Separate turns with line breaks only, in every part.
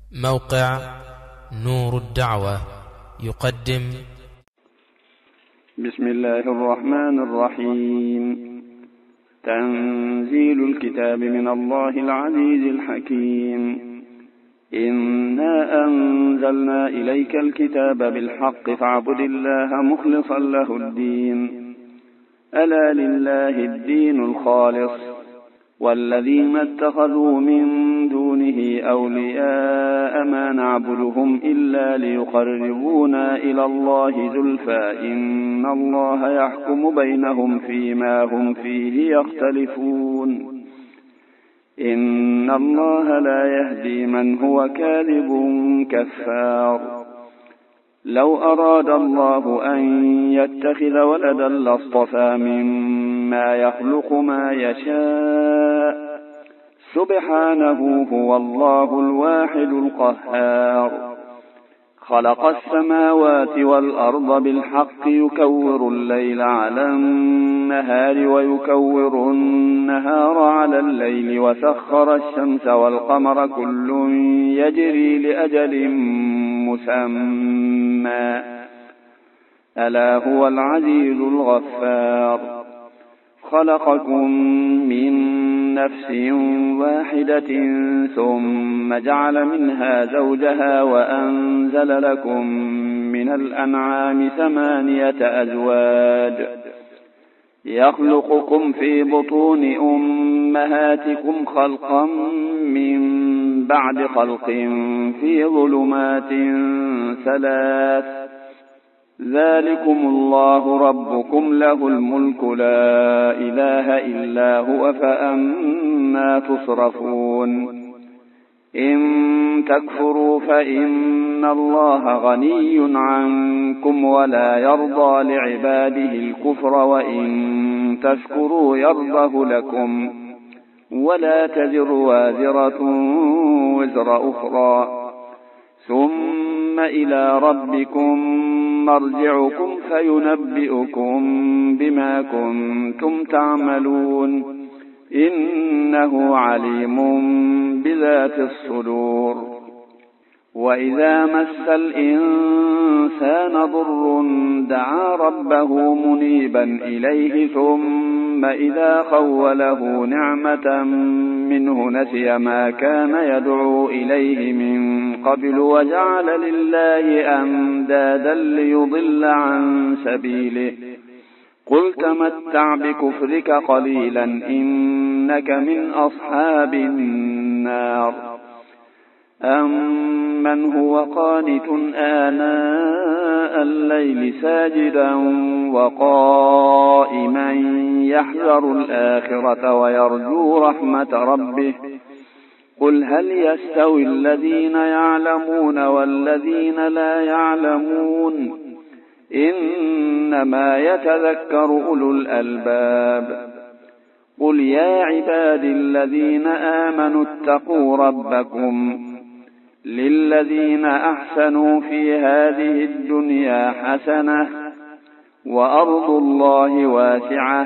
موقع نور الدعوة يقدم.
بسم الله الرحمن الرحيم. تنزيل الكتاب من الله العزيز الحكيم. إنا أنزلنا إليك الكتاب بالحق فاعبد الله مخلصا له الدين. ألا لله الدين الخالص والذين اتخذوا من دونه أولياء ما نعبدهم إلا ليقربونا إلى الله زلفى إن الله يحكم بينهم فيما هم فيه يختلفون. إن الله لا يهدي من هو كاذب كفار. لو أراد الله أن يتخذ ولدا لاصطفى مما يخلق ما يشاء سبحانه هو الله الواحد القهار. خلق السماوات والأرض بالحق يكور الليل على النهار ويكور النهار على الليل وسخر الشمس والقمر كل يجري لأجل مسمى ألا هو العزيز الغفار. خلقكم من نفس واحدة ثم جعل منها زوجها وأنزل لكم من الأنعام 8 أزواج يخلقكم في بطون أمهاتكم خلقا من بعد خلق في ظلمات 3 ذلكم الله ربكم له الملك لا إله إلا هو فأنى تصرفون. إن تكفروا فإن الله غني عنكم ولا يرضى لعباده الكفر وإن تشكروا يرضه لكم ولا تزر وازرة وزر أخرى ثم إلى ربكم مرجعكم فينبئكم بما كنتم تعملون إنه عليم بذات الصدور. وإذا مس الإنسان ضر دعا ربه منيبا إليه ثم إذا خوله نعمة منه نسي ما كان يدعو إليه من قبل وجعل لله أندادا ليضل عن سبيله قل تمتع بكفرك قليلا إنك من أصحاب النار. أمن هو قانت آناء الليل ساجدا وقائما يحذر الآخرة ويرجو رحمة ربه قل هل يستوي الذين يعلمون والذين لا يعلمون إنما يتذكر أولو الألباب. قل يا عبادي الذين آمنوا اتقوا ربكم للذين أحسنوا في هذه الدنيا حسنة وأرض الله واسعة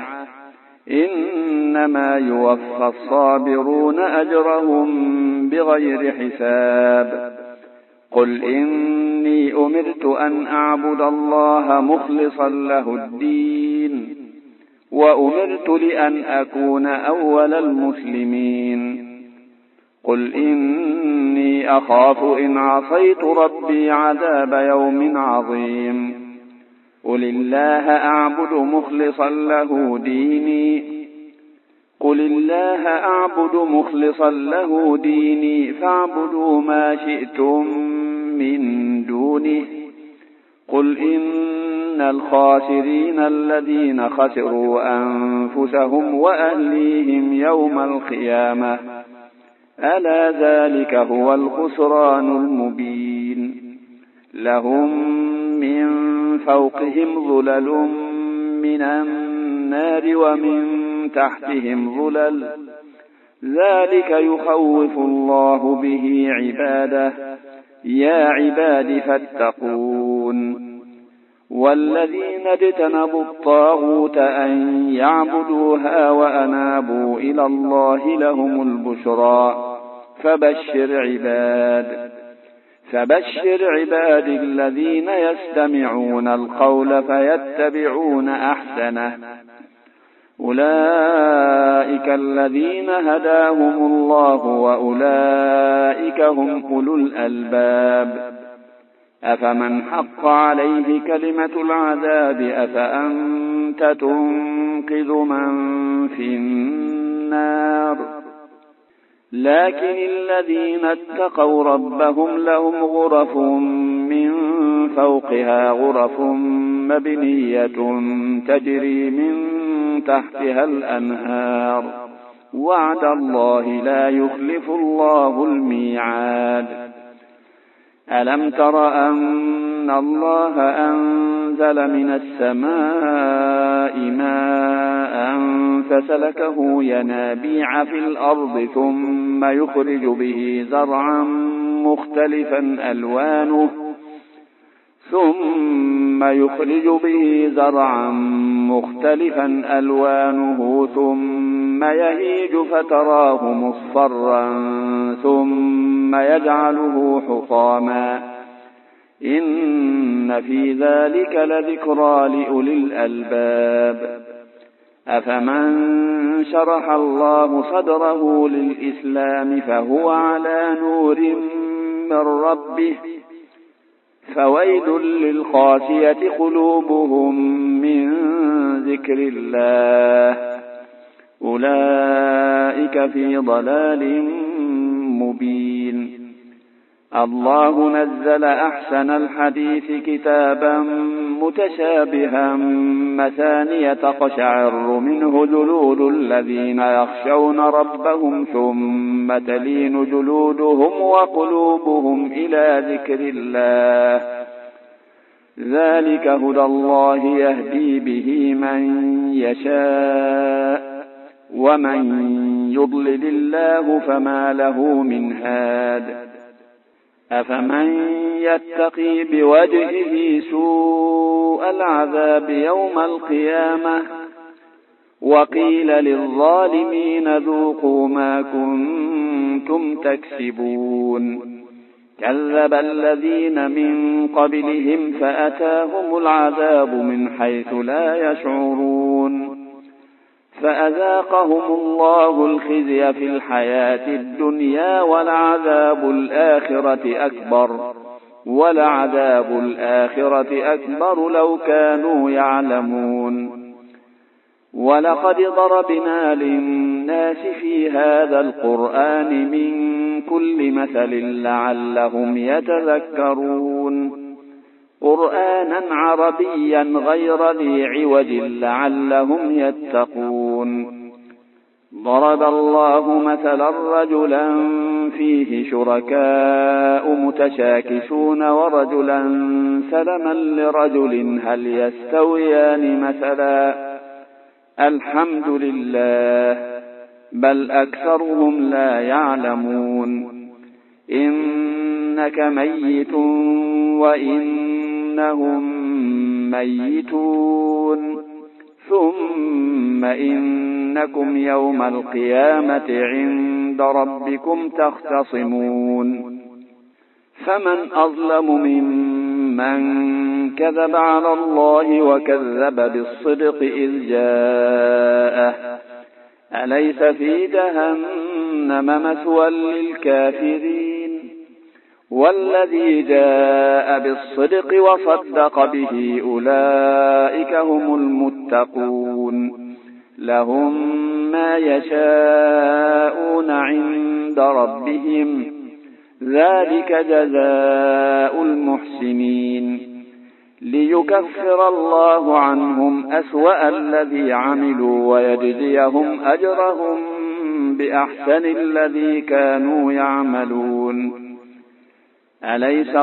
إنما يوفى الصابرون أجرهم بغير حساب. قل إني أمرت أن أعبد الله مخلصا له الدين وأمرت لأن أكون أول المسلمين. قل إني أخاف إن عصيت ربي عذاب يوم عظيم. قل الله أعبد مخلصا له ديني قل الله أعبد مخلصا له ديني فاعبدوا ما شئتم من دونه. قل إن الخاسرين الذين خسروا أنفسهم وأهليهم يوم القيامة ألا ذلك هو الخسران المبين. لهم من فوقهم ظلل من النار ومن تحتهم ظلل ذلك يخوف الله به عباده يا عباد فاتقون. والذين اجتنبوا الطاغوت أن يعبدوها وأنابوا إلى الله لهم البشرى فبشر عباد فبشر عبادي الذين يستمعون القول فيتبعون أحسنه أولئك الذين هداهم الله وأولئك هم أولو الألباب أفمن حق عليه كلمة العذاب أفأنت تنقذ من في النار لكن الذين اتقوا ربهم لهم غرف من فوقها غرف مبنية تجري من تحتها الأنهار وعد الله لا يخلف الله الميعاد ألم تر أن الله أنزل من السماء ماء فسلكه ينابيع في الأرض ثم يخرج به زرعا مختلفا ألوانه ثم يهيج فتراه مصفرا ثم يجعله حطاما إن في ذلك لذكرى لأولي الألباب أفمن شرح الله صدره للإسلام فهو على نور من ربه فويل للقاسية قلوبهم من ذكر الله أولئك في ضلال مبين الله نزل أحسن الحديث كتابا متشابها مثانية تقشعر منه جلود الذين يخشون ربهم ثم تلين جلودهم وقلوبهم إلى ذكر الله ذلك هدى الله يهدي به من يشاء ومن يضلل الله فما له من هاد أفمن يتقي بوجهه سوء العذاب يوم القيامة وقيل للظالمين ذوقوا ما كنتم تكسبون كذب الذين من قبلهم فأتاهم العذاب من حيث لا يشعرون فأذاقهم الله الخزي في الحياة الدنيا ولعذاب الآخرة أكبر لو كانوا يعلمون ولقد ضربنا للناس في هذا القرآن من كل مثل لعلهم يتذكرون قرآنا عربيا غير ذي عوج لعلهم يتقون ضرب الله مثلا رجلا فيه شركاء متشاكسون ورجلا سلما لرجل هل يستويان مثلا الحمد لله بل أكثرهم لا يعلمون إنك ميت وإنهم ميتون ثم إنكم يوم القيامة عند ربكم تختصمون فمن أظلم ممن كذب على الله وكذب بالصدق إذ جاءه أليس في جهنم مثوى للكافرين والذي جاء بالصدق وصدق به أولئك هم المتقون لهم ما يشاءون عند ربهم ذلك جزاء المحسنين ليكفر الله عنهم أسوأ الذي عملوا ويجزيهم أجرهم بأحسن الذي كانوا يعملون أليس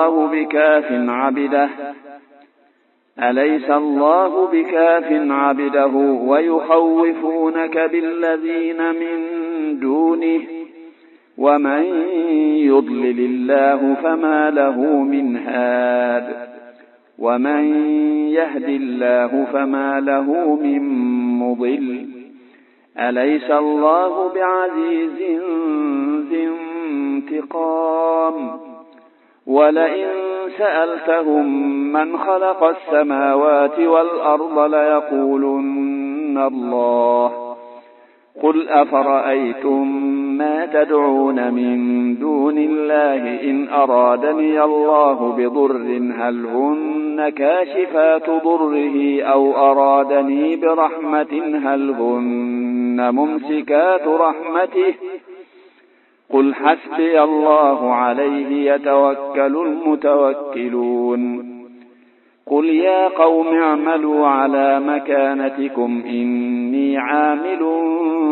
الله بكاف عبده ويخوفونك بالذين من دونه ومن يضلل الله فما له من هاد ومن يهد الله فما له من مضل أليس الله بعزيز ذي انتقام ولئن سألتهم من خلق السماوات والأرض ليقولن الله قل أفرأيتم ما تدعون من دون الله إن أرادني الله بضر هل هن كاشفات ضره أو أرادني برحمة هل هن ممسكات رحمته قل حسبي الله عليه يتوكل المتوكلون قل يا قوم اعملوا على مكانتكم إني عامل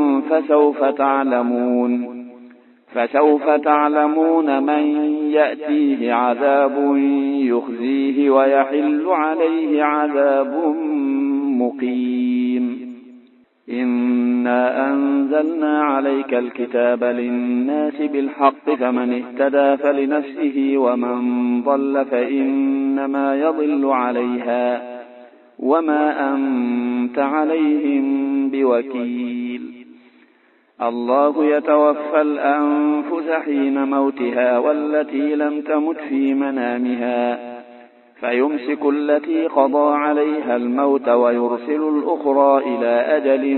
فسوف تعلمون من يأتيه عذاب يخزيه ويحل عليه عذاب مقيم إنا أنزلنا عليك الكتاب للناس بالحق فمن اهتدى فلنفسه ومن ضل فإنما يضل عليها وما أنت عليهم بوكيل الله يتوفى الأنفس حين موتها والتي لم تمت في منامها فيمسك التي قضى عليها الموت ويرسل الأخرى إلى أجل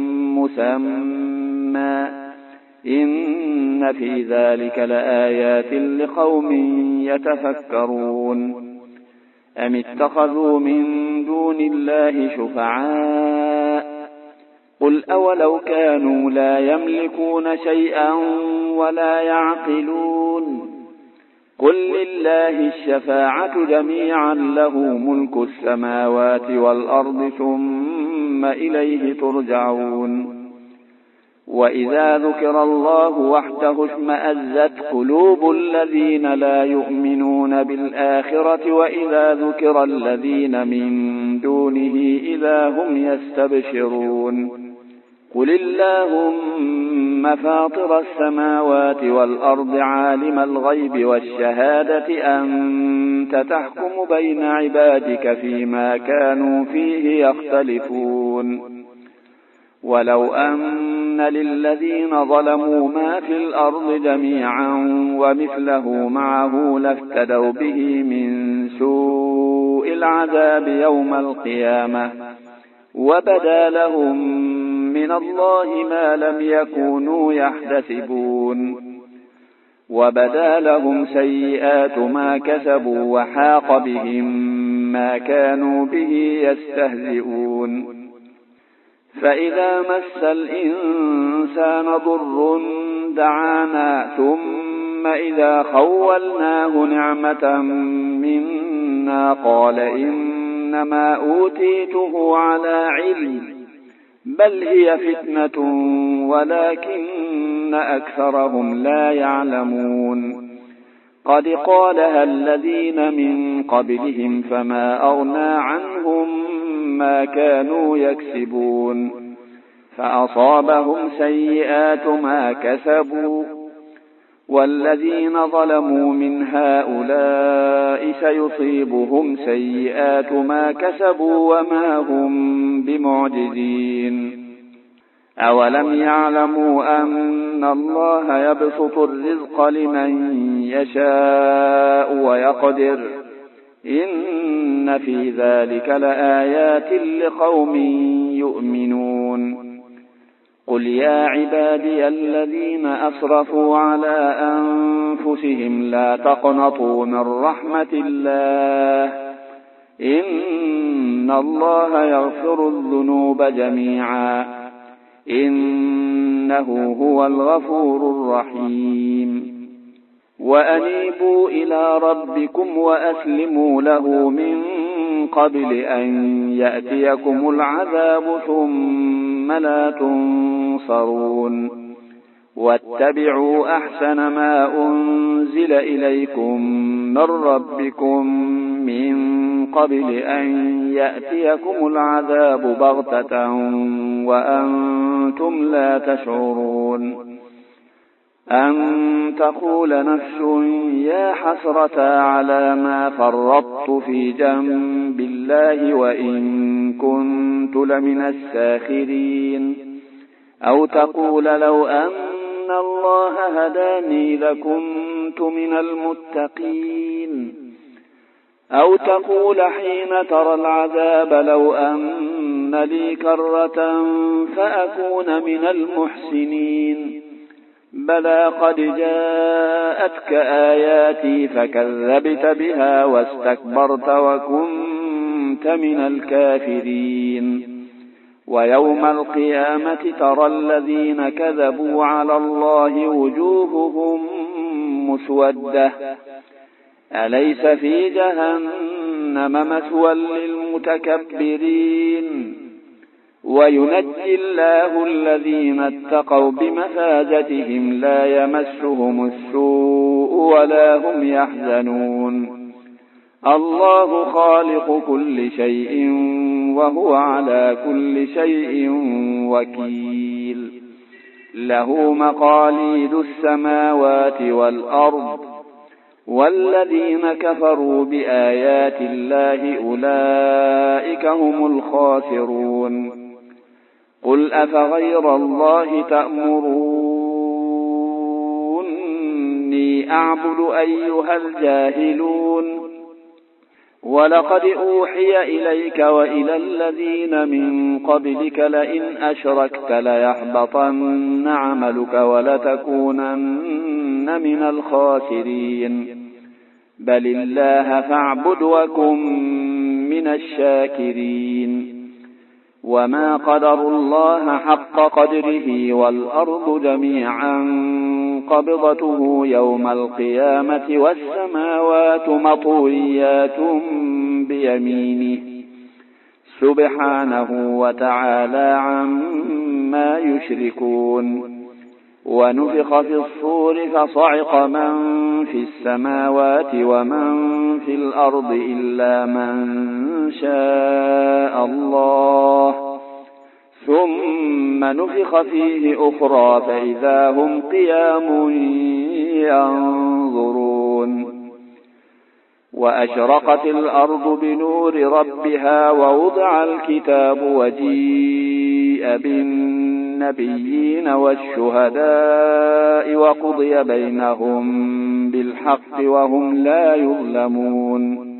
مسمى إن في ذلك لآيات لقوم يتفكرون أم اتخذوا من دون الله شفعاء قل أولو كانوا لا يملكون شيئا ولا يعقلون قل لله الشفاعة جميعا له ملك السماوات والأرض ثم إليه ترجعون وإذا ذكر الله وحده اشمأزت قلوب الذين لا يؤمنون بالآخرة وإذا ذكر الذين من دونه إذا هم يستبشرون قل اللهم فاطر السماوات والأرض عالم الغيب والشهادة أنت تحكم بين عبادك فيما كانوا فيه يختلفون ولو أن للذين ظلموا ما في الأرض جميعا ومثله معه لافتدوا به من سوء العذاب يوم القيامة وبدا لهم من الله ما لم يكونوا يحتسبون وبدا لهم سيئات ما كسبوا وحاق بهم ما كانوا به يستهزئون فإذا مس الإنسان ضر دعانا ثم إذا خولناه نعمة منا قال إنما أوتيته على علم بل هي فتنة ولكن أكثرهم لا يعلمون قد قالها الذين من قبلهم فما أغنى عنهم ما كانوا يكسبون فأصابهم سيئات ما كسبوا والذين ظلموا من هؤلاء سيصيبهم سيئات ما كسبوا وما هم بمعجزين أولم يعلموا أن الله يبسط الرزق لمن يشاء ويقدر إن في ذلك لآيات لقوم يؤمنون قل يا عبادي الذين أسرفوا على أنفسهم لا تقنطوا من رحمة الله إن الله يغفر الذنوب جميعا إنه هو الغفور الرحيم وأنيبوا إلى ربكم وأسلموا له من قبل أن يأتيكم العذاب ثم لا تنصرون واتبعوا أحسن ما أنزل إليكم من ربكم من قبل أن يأتيكم العذاب بغتة وأنتم لا تشعرون أن تقول نفس يا حسرة على ما فرطت في جنب الله وإن كنت لمن الساخرين أو تقول لو أن إن الله هداني لكنت من المتقين. أو تقول حين ترى العذاب لو أن لي كرة فأكون من المحسنين. بلى قد جاءتك آياتي فكذبت بها واستكبرت وكنت من الكافرين. ويوم القيامة ترى الذين كذبوا على الله وجوههم مسودة أليس في جهنم مثوى للمتكبرين. وينجي الله الذين اتقوا بمفازتهم لا يمسهم السوء ولا هم يحزنون. الله خالق كل شيء وهو على كل شيء وكيل. له مقاليد السماوات والأرض والذين كفروا بآيات الله أولئك هم الخاسرون. قل أفغير الله تأمروني أعبد أيها الجاهلون. ولقد أوحي إليك وإلى الذين من قبلك لئن أشركت ليحبطن عملك ولتكونن من الخاسرين. بل الله فاعبد وكن من الشاكرين. وما قدروا الله حق قدره والأرض جميعا قبضته يوم القيامة والسماوات مطويات بيمينه سبحانه وتعالى عما يشركون. ونفخ في الصور فصعق من في السماوات ومن في الأرض إلا من شاء الله ثم نفخ فيه أخرى فإذا هم قيام ينظرون. وأشرقت الأرض بنور ربها ووضع الكتاب وجيء بالنبيين والشهداء وقضي بينهم بالحق وهم لا يظلمون.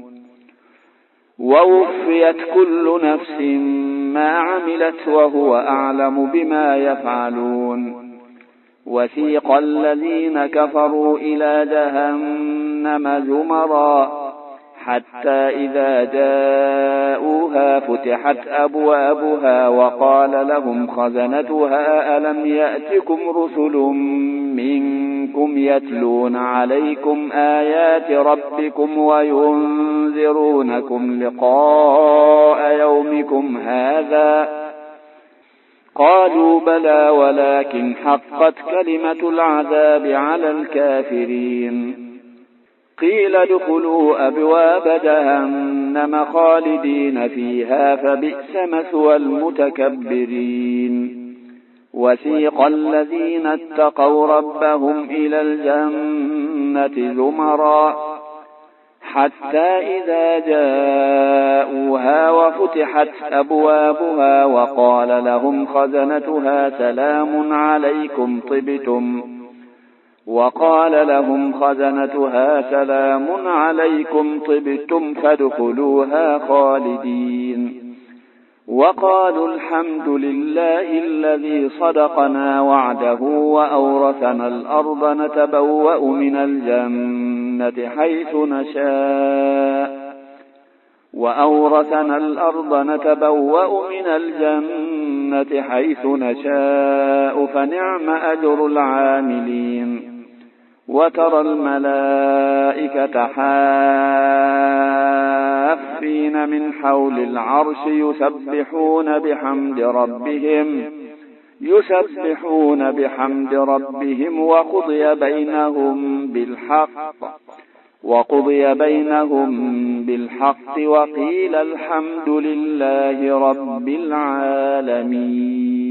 ووفيت كل نفس ما عملت وهو أعلم بما يفعلون. وسيق الذين كفروا إلى جهنم زمرا حتى إذا جاءوها فتحت أبوابها وقال لهم خزنتها ألم يأتكم رسل منكم يتلون عليكم آيات ربكم وينذرونكم لقاء يومكم هذا؟ قالوا بلى ولكن حقت كلمة العذاب على الكافرين. قيل ادخلوا أبواب جهنم خالدين فيها فبئس مثوى المتكبرين. وسيق الذين اتقوا ربهم إلى الجنة زمرا حتى إذا جاءوها وفتحت أبوابها وقال لهم خزنتها سلام عليكم طبتم فادخلوها خالدين. وقالوا الحمد لله الذي صدقنا وعده وأورثنا الأرض نتبوأ من الجنة حيث نشاء فنعم أجر العاملين. وترى الملائكة حافين من حول العرش يسبحون بحمد ربهم وقضي بينهم بالحق وقيل الحمد لله رب العالمين.